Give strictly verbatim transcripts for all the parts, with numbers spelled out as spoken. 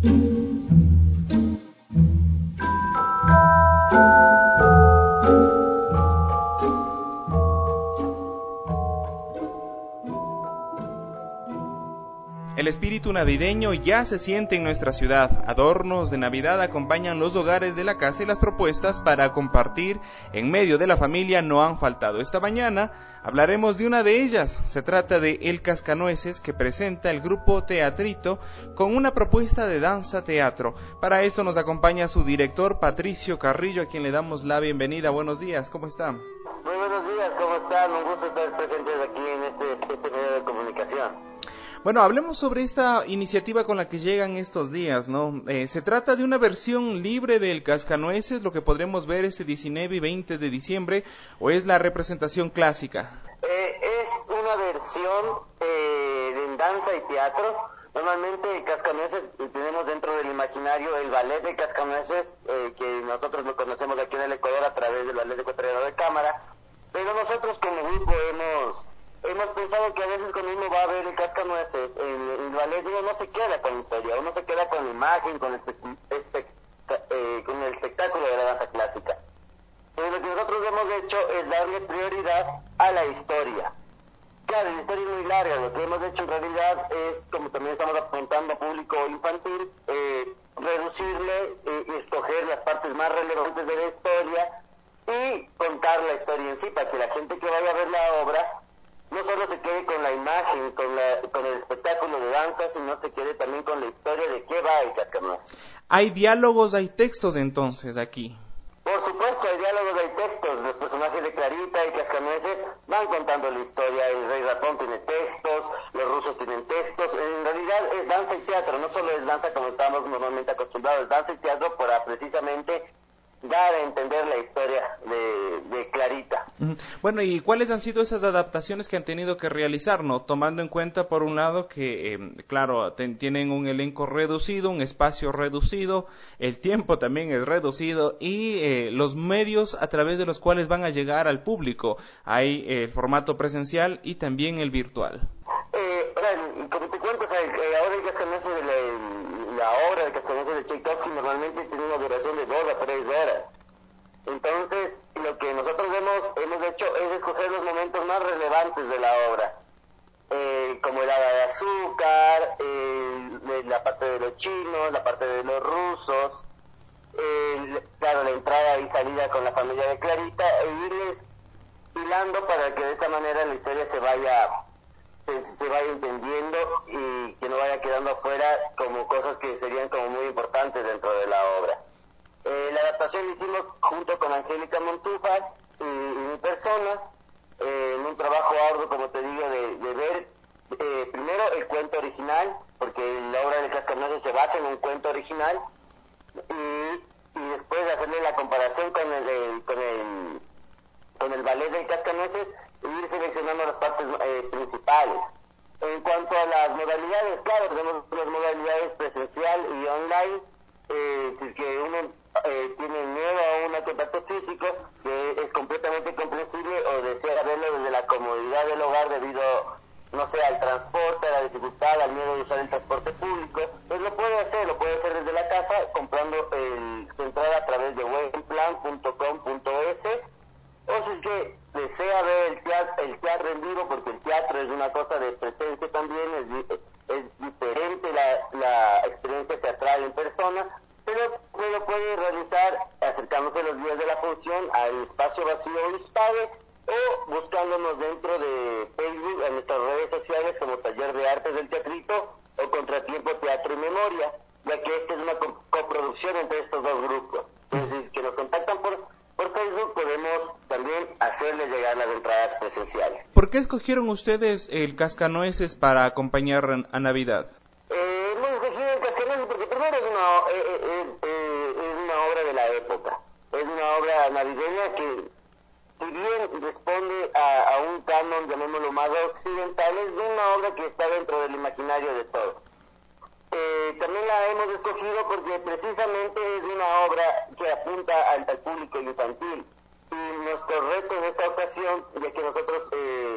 El espíritu navideño ya se siente en nuestra ciudad. Adornos de Navidad acompañan los hogares de la casa y las propuestas para compartir en medio de la familia no han faltado. Esta mañana hablaremos de una de ellas. Se trata de El Cascanueces, que presenta el grupo Teatrito con una propuesta de danza-teatro. Para esto nos acompaña su director, Patricio Carrillo, a quien le damos la bienvenida. Buenos días, ¿cómo está? Muy buenos días, ¿cómo están? Un gusto estar presentes aquí en este, este medio de comunicación. Bueno, hablemos sobre esta iniciativa con la que llegan estos días, ¿no? Eh, ¿Se trata de una versión libre del Cascanueces, lo que podremos ver este diecinueve y veinte de diciembre, o es la representación clásica? Eh, es una versión eh, de danza y teatro. Normalmente el Cascanueces tenemos dentro del imaginario el ballet de Cascanueces, eh, que nosotros lo conocemos aquí en el Ecuador a través del ballet ecuatoriano de cámara, pero nosotros como grupo hemos... Hemos pensado que a veces cuando uno va a ver el Cascanueces, el, el ballet, uno no se queda con la historia, uno se queda con la imagen, con el, espe, eh, con el espectáculo de la danza clásica. Entonces, lo que nosotros hemos hecho es darle prioridad a la historia. Claro, la historia es muy larga, lo que hemos hecho en realidad es, como también estamos apuntando a público infantil, eh, reducirle eh, y escoger las partes más relevantes de la historia y contar la historia en sí, para que la gente que vaya a ver la obra no solo se quede con la imagen, con, la, con el espectáculo de danza, sino se quede también con la historia de qué va el Cascanueces. ¿Hay diálogos, hay textos entonces aquí? Por supuesto, hay diálogos, hay textos. Los personajes de Clarita y Cascanueces van contando la historia. El Rey Ratón tiene textos, los rusos tienen textos. En realidad es danza y teatro, no solo es danza como estamos normalmente acostumbrados, es danza y teatro para precisamente dar a entender la historia de, de Clarita. Bueno, ¿y cuáles han sido esas adaptaciones que han tenido que realizar, no? Tomando en cuenta, por un lado, que, eh, claro, ten, tienen un elenco reducido, un espacio reducido, el tiempo también es reducido y eh, los medios a través de los cuales van a llegar al público. Hay eh, el formato presencial y también el virtual. Eh, como te cuento, o sea, eh, ahora el Cascanueces de la, la obra de Cascanueces de Tchaikovsky normalmente tiene una duración de dos a tres horas. Entonces, lo que nosotros hemos, hemos hecho es escoger los momentos más relevantes de la obra, eh, como el hada de azúcar, eh, la parte de los chinos, la parte de los rusos, eh, claro, la entrada y salida con la familia de Clarita, e irles hilando para que de esta manera la historia se vaya se, se vaya entendiendo y que no vaya quedando afuera como cosas que serían como muy importantes dentro de la obra. Eh, la adaptación la hicimos junto con Angélica Montúfar y, y mi persona, eh, en un trabajo arduo, como te digo, de, de ver eh, primero el cuento original, porque la obra de Cascanueces se basa en un cuento original, y, y después hacerle la comparación con el, el, con el, con el ballet del Cascanueces y ir seleccionando las partes eh, principales. En cuanto a las modalidades, claro, tenemos las modalidades presencial y online. Eh, si es que uno eh, tiene miedo a un contacto físico, que es completamente comprensible, o desea verlo desde la comodidad del hogar debido, no sé, al transporte, a la dificultad, al miedo de usar el transporte público, pues lo puede hacer, lo puede hacer desde la casa comprando el, su entrada a través de buenplan punto com punto es, o si es que desea ver el teatro, el teatro en vivo, porque el teatro es una cosa de presencia también, es, es diferente la, la experiencia teatral en persona, pero se lo puede realizar acercándose los días de la función al espacio vacío Hispade o buscándonos dentro de Facebook, en nuestras redes sociales como Taller de Artes del Teatrito o Contratiempo Teatro y Memoria, ya que esta es una co- coproducción entre estos dos grupos. Entonces, que nos contactan por, por Facebook, podemos también hacerles llegar las entradas presenciales. ¿Por qué escogieron ustedes el Cascanueces para acompañar a Navidad? Eh, hemos escogido el Cascanueces porque primero es una, eh, eh, eh, es una obra de la época, es una obra navideña que, si bien responde a, a un canon, llamémoslo más occidental, es una obra que está dentro del imaginario de todos. Eh, también la hemos escogido porque precisamente es una obra que apunta al, al público infantil. Y nuestro reto en esta ocasión, ya que nosotros eh,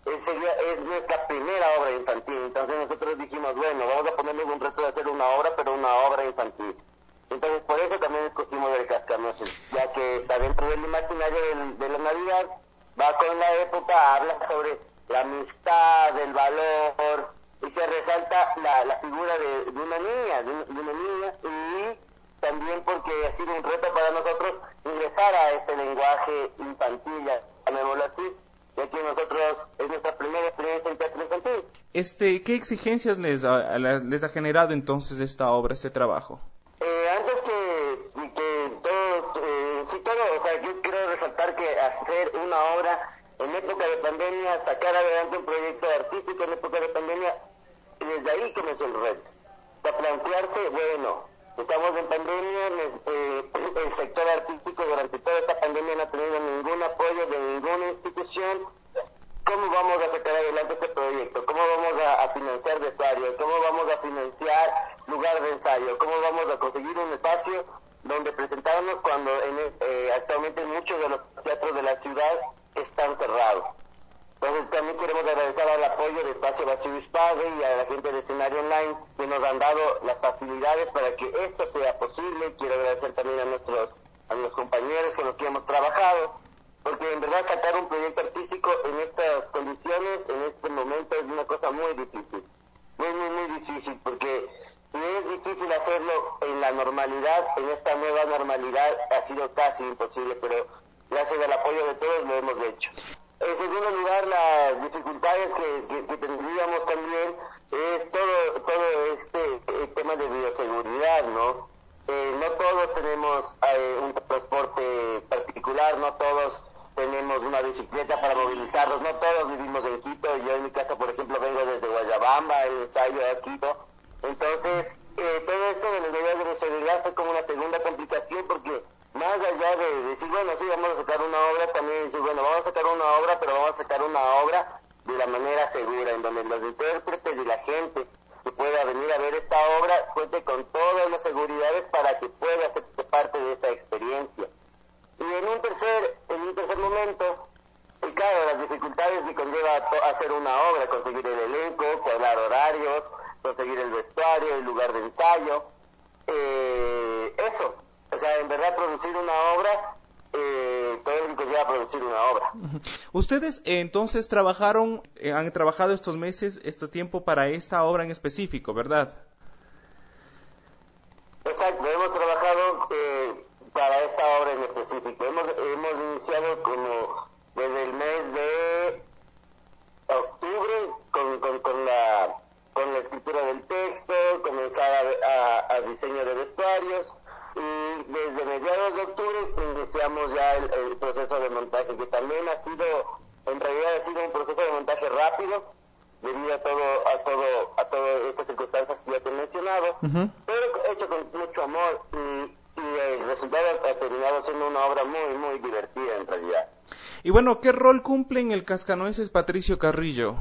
es, es nuestra primera obra infantil. Entonces nosotros dijimos, bueno, vamos a ponerle un reto de hacer una obra, pero una obra infantil. Entonces por eso también escogimos el Cascanueces, ya que está dentro del imaginario del, de la Navidad, va con la época, habla sobre la amistad, el valor, y se resalta la, la figura de, de una niña, de, de una niña, y también porque ha sido un reto para nosotros ingresar a este lenguaje infantil, llamémoslo así, ya que nosotros es nuestra primera experiencia en teatro infantil. Este, ¿qué exigencias les ha, les ha generado entonces esta obra, este trabajo? Eh, antes que, que todo, eh, sí todo, o sea, yo quiero resaltar que hacer una obra en época de pandemia, sacar adelante un proyecto artístico en época de pandemia, desde ahí comenzó el reto. Para plantearse, bueno, estamos en pandemia, eh, el sector artístico durante toda esta pandemia no ha tenido ningún apoyo de ninguna institución. ¿Cómo vamos a sacar adelante este proyecto? ¿Cómo vamos a, a financiar vestuarios? ¿Cómo vamos a financiar lugar de ensayo? ¿Cómo vamos a conseguir un espacio donde presentarnos cuando en, eh, actualmente muchos de los teatros de la ciudad están cerrados? Entonces también queremos agradecer al apoyo de Espacio Vacío Hispade y a la gente de Escenario Online que nos han dado las facilidades para que esto sea posible. Quiero agradecer también a nuestros, a los compañeros con los que hemos trabajado, porque en verdad sacar un proyecto artístico en estas condiciones, en este momento, es una cosa muy difícil. Muy, muy, muy difícil, porque si es difícil hacerlo en la normalidad, en esta nueva normalidad ha sido casi imposible, pero gracias al apoyo de todos lo hemos hecho. En segundo lugar, las dificultades que, que, que tendríamos también es todo, todo este eh, tema de bioseguridad, ¿no? Eh, no todos tenemos eh, un transporte particular, no todos tenemos una bicicleta para movilizarnos, no todos vivimos en Quito. Yo en mi casa, por ejemplo, vengo desde Guayabamba, el ensayo a Quito. Entonces, eh, todo esto de las medidas de bioseguridad fue como una segunda complicación, porque más allá de decir, bueno, sí, vamos a sacar una obra, también decir, bueno, vamos a sacar una obra, pero vamos a sacar una obra de la manera segura, en donde los intérpretes y la gente que pueda venir a ver esta obra cuente con todas las seguridades para que pueda ser parte de esta experiencia. Y en un tercer, en un tercer momento, y claro, las dificultades que conlleva hacer una obra, conseguir el elenco, cuadrar horarios, conseguir el vestuario, el lugar de ensayo, eh, eso. O sea, en verdad producir una obra, eh, todo lo que conlleva producir una obra. Ustedes eh, entonces trabajaron, eh, han trabajado estos meses, este tiempo para esta obra en específico, ¿verdad? Exacto, hemos trabajado eh, para esta obra en específico. Hemos, hemos iniciado como desde el mes de octubre con, con, con, la, con la escritura del texto, comenzar a, a, a diseño de vestuarios. Y desde mediados de octubre iniciamos ya el, el proceso de montaje, que también ha sido, en realidad ha sido un proceso de montaje rápido, debido a todo, a todo, a todas estas circunstancias que ya te he mencionado, uh-huh. pero hecho con mucho amor, y, y el resultado ha terminado siendo una obra muy, muy divertida en realidad. Y bueno, ¿qué rol cumple en el Cascanueces Patricio Carrillo?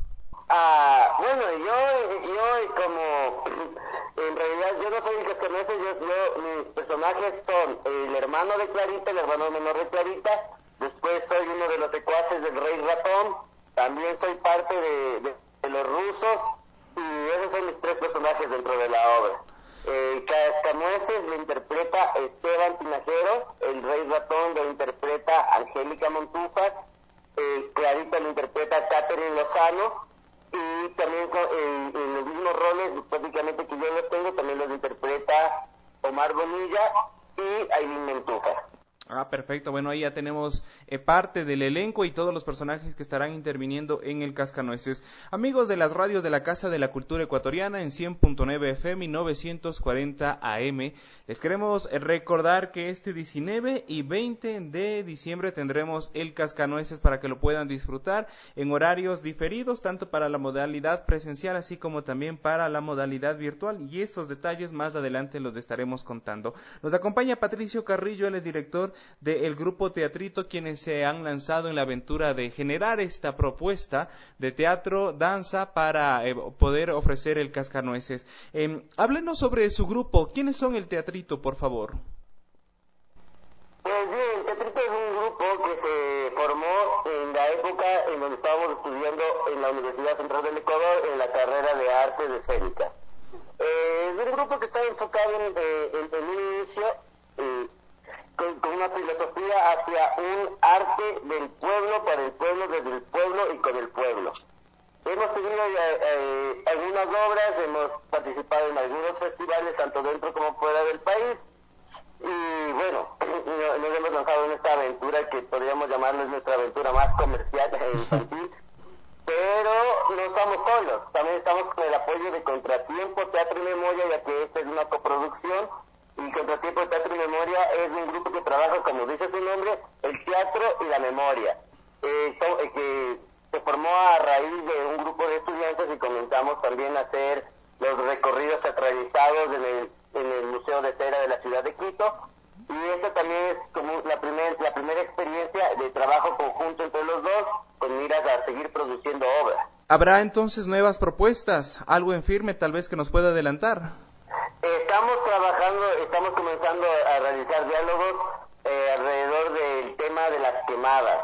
Ah, bueno, yo, yo como, en realidad yo no soy el Cascanueces, yo, yo, mis personajes son el hermano de Clarita, el hermano menor de Clarita, después soy uno de los secuaces del Rey Ratón, también soy parte de, de, de los rusos, y esos son mis tres personajes dentro de la obra. El Cascanueces lo interpreta Esteban Tinajero, el Rey Ratón lo interpreta Angélica Montúfar, eh, Clarita lo interpreta Catherine Lozano, y también en, en los mismos roles prácticamente que yo los tengo, también los interpreta Omar Bonilla y Aileen Montúfar. Ah, perfecto. Bueno, ahí ya tenemos eh, parte del elenco y todos los personajes que estarán interviniendo en el Cascanueces. Amigos de las radios de la Casa de la Cultura Ecuatoriana en cien punto nueve F M y novecientos cuarenta A M, les queremos recordar que este diecinueve y veinte de diciembre tendremos el Cascanueces para que lo puedan disfrutar en horarios diferidos, tanto para la modalidad presencial así como también para la modalidad virtual, y esos detalles más adelante los estaremos contando. Nos acompaña Patricio Carrillo, él es director del grupo Teatrito, quienes se han lanzado en la aventura de generar esta propuesta de teatro, danza, para eh, poder ofrecer el Cascanueces. Eh, háblenos sobre su grupo. ¿Quiénes son el Teatrito, por favor? Pues bien, el Teatrito es un grupo que se formó en la época en donde estábamos estudiando Universidad Central del Ecuador en la carrera de Artes Escénicas. Eh, es un grupo que está enfocado en, en, en un inicio eh, con, con una filosofía hacia un arte del pueblo, para el pueblo, desde el pueblo y con el pueblo. Hemos tenido eh, eh, algunas obras, hemos participado en algunos festivales, tanto dentro como fuera del país, y bueno, nos hemos lanzado en esta aventura que podríamos llamarles nuestra aventura más comercial e infantil, pero no estamos solos, también estamos con el apoyo de Contratiempo Teatro y Memoria, ya que esta es una coproducción, y Contratiempo Teatro y Memoria es un grupo que trabaja, como dice su nombre, el teatro y la memoria, eh, son, eh, que se formó a raíz de un grupo de estudiantes y comenzamos también a hacer los recorridos teatralizados en el, en el Museo de Cera de la ciudad de Quito, y esta también es como la, primer, la primera experiencia de trabajo conjunto entre los dos, con miras a seguir produciendo obras. ¿Habrá entonces nuevas propuestas, algo en firme tal vez que nos pueda adelantar? Estamos trabajando, estamos comenzando a realizar diálogos eh, alrededor del tema de las quemadas,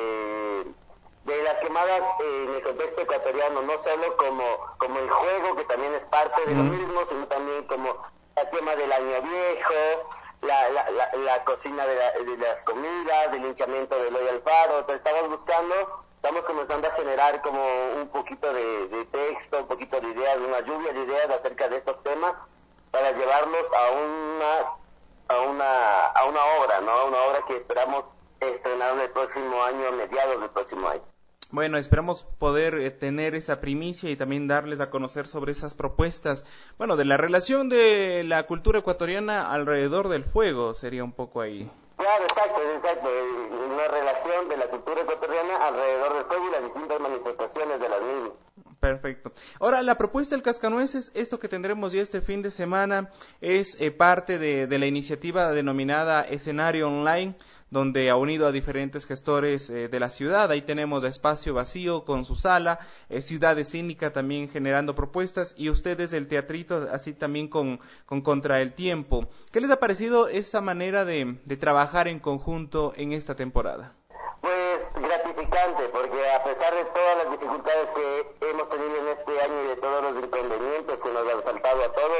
de, de las quemadas eh, en el contexto ecuatoriano, no solo como, como el juego, que también es parte de mm. lo mismo, sino también como el tema del año viejo, la, la, la, la cocina de, la, de las comidas, del hinchamiento del hoy al faro. Entonces estamos buscando, estamos comenzando a generar como un poquito de, de texto, un poquito de ideas, una lluvia de ideas acerca de estos temas, para llevarlos a una a una a una obra, ¿no? Una obra que esperamos estrenar en el próximo año, a mediados del próximo año. Bueno, esperamos poder eh, tener esa primicia y también darles a conocer sobre esas propuestas, bueno, de la relación de la cultura ecuatoriana alrededor del fuego, sería un poco ahí. Claro, exacto, exacto, una relación de la cultura ecuatoriana alrededor del fuego y las distintas manifestaciones de las mismas. Perfecto. Ahora, la propuesta del Cascanueces, esto que tendremos ya este fin de semana, es eh, parte de, de la iniciativa denominada Escenario Online, donde ha unido a diferentes gestores eh, de la ciudad. Ahí tenemos a Espacio Vacío con su sala, eh, Ciudad Escénica también generando propuestas, y ustedes el teatrito, así también con, con Contra el Tiempo. ¿Qué les ha parecido esa manera de, de trabajar en conjunto en esta temporada? Pues gratificante, porque a pesar de todas las dificultades que hemos tenido en este año y de todos los inconvenientes que nos han saltado a todos,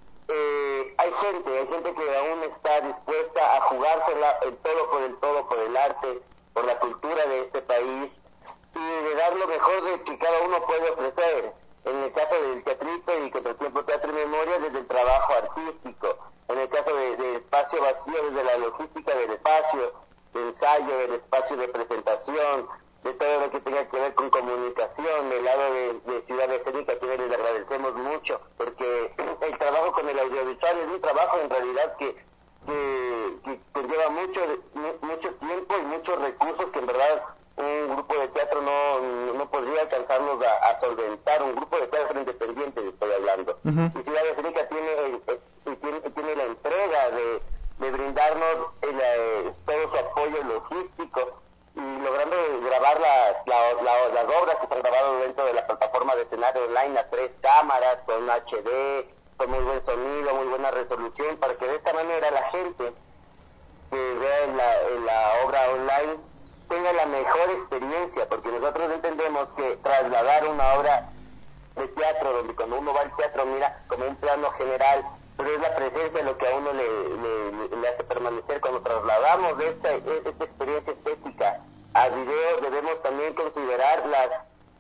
eh, hay gente, hay gente que aún está dispuesta a jugársela el todo por el todo, por el arte, por la cultura de este país, y de dar lo mejor de que cada uno puede ofrecer. En el caso del teatrito y Contratiempo Teatro y Memoria, desde el trabajo artístico. En el caso de, de Espacio Vacío, desde la logística del espacio, de ensayo, del espacio de presentación, de todo lo que tenga que ver con comunicación. Del lado de, de Ciudad Escénica, a quienes les agradecemos mucho, porque el trabajo con el audiovisual es un trabajo en realidad que, que, que conlleva mucho, mucho tiempo y muchos recursos que en verdad un grupo de teatro no, no podría alcanzarnos a, a solventar. Un grupo de teatro independiente, estoy hablando. Uh-huh. Y Ciudad Escénica tiene, eh, tiene, tiene la entrega de, de brindarnos el, eh, todo su apoyo logístico, y logrando grabar las, la, la, las obras que se han grabado dentro de la plataforma de Escenario Online a tres cámaras, con H D, con muy buen sonido, muy buena resolución, para que de esta manera la gente que vea en la, en la obra online tenga la mejor experiencia, porque nosotros entendemos que trasladar una obra de teatro, donde cuando uno va al teatro mira como un plano general, pero es la presencia lo que a uno le, le, le hace permanecer. Cuando trasladamos esta, esta experiencia estética a video, debemos también considerar las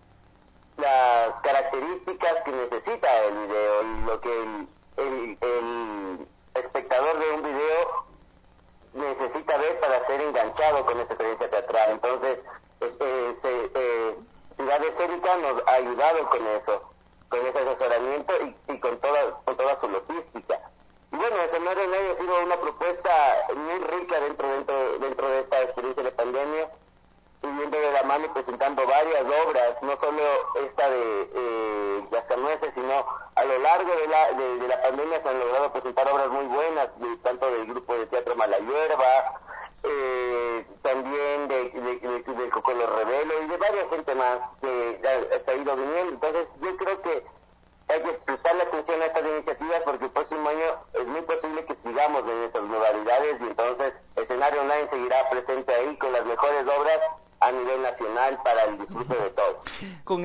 las características que necesita el video, y lo que el, el, el espectador de un video necesita ver para ser enganchado con esta experiencia teatral. Entonces, eh, eh, eh, Ciudad Escénica nos ha ayudado con eso, con ese asesoramiento y, y con toda con toda su logística. Y bueno, Escenario Online ha sido una propuesta muy rica dentro dentro dentro de esta experiencia de pandemia, y viendo de la mano y presentando varias obras, no solo esta de eh, Cascanueces, sino a lo largo de la de, de la pandemia se han logrado presentar obras muy buenas, de, tanto del grupo de teatro Mala Hierba, eh, también de, de, de, de, de Cocolo Revelo, y de varias gente más que ha, ha ido viniendo. Entonces yo creo que hay que prestarle atención a estas iniciativas, porque el próximo año es muy posible que sigamos en estas modalidades, y entonces Escenario Online seguirá presente ahí con las mejores obras a nivel nacional para el disfrute de todos. Con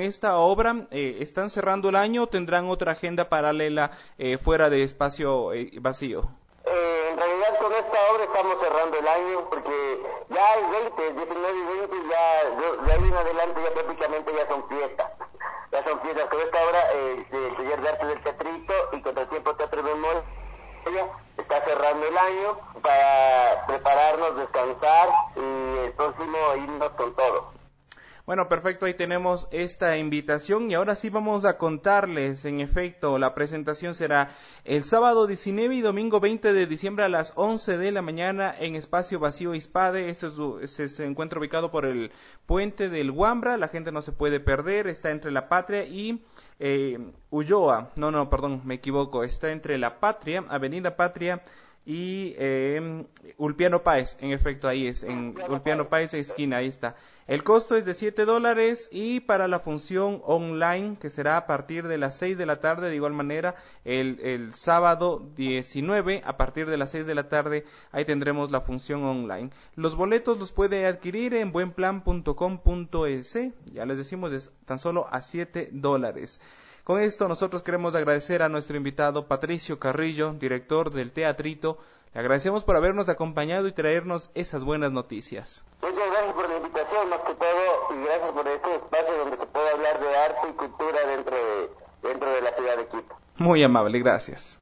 esta obra? Eh, ¿Están cerrando el año o tendrán otra agenda paralela eh, fuera de espacio eh, vacío? Eh, en realidad con esta obra estamos cerrando el año porque ya el veinte, diecinueve y veinte, ya de ahí en adelante ya prácticamente ya son fiestas. Ya son fiestas. Con esta obra, eh, el taller de arte del teatrito y Contratiempo Teatro de Memoria está cerrando el año para prepararnos, descansar y el próximo irnos con todo. Bueno, perfecto, ahí tenemos esta invitación y ahora sí vamos a contarles, en efecto, la presentación será el sábado diecinueve y domingo veinte de diciembre a las once de la mañana en Espacio Vacío Hispade. Esto es, se, se encuentra ubicado por el puente del Huambra, la gente no se puede perder, está entre La Patria y eh, Ulloa, no, no, perdón, me equivoco, está entre La Patria, Avenida Patria y eh, Ulpiano Páez, en efecto ahí es, en Ulpiano Páez esquina, ahí está. El costo es de siete dólares y para la función online, que será a partir de las seis de la tarde, de igual manera, el, el sábado diecinueve, a partir de las seis de la tarde, ahí tendremos la función online. Los boletos los puede adquirir en buenplan punto com punto es, ya les decimos, es tan solo a siete dólares. Con esto nosotros queremos agradecer a nuestro invitado Patricio Carrillo, director del Teatrito. Le agradecemos por habernos acompañado y traernos esas buenas noticias. Muchas gracias por la invitación, más que todo, y gracias por este espacio donde se puede hablar de arte y cultura dentro de, dentro de la ciudad de Quito. Muy amable, gracias.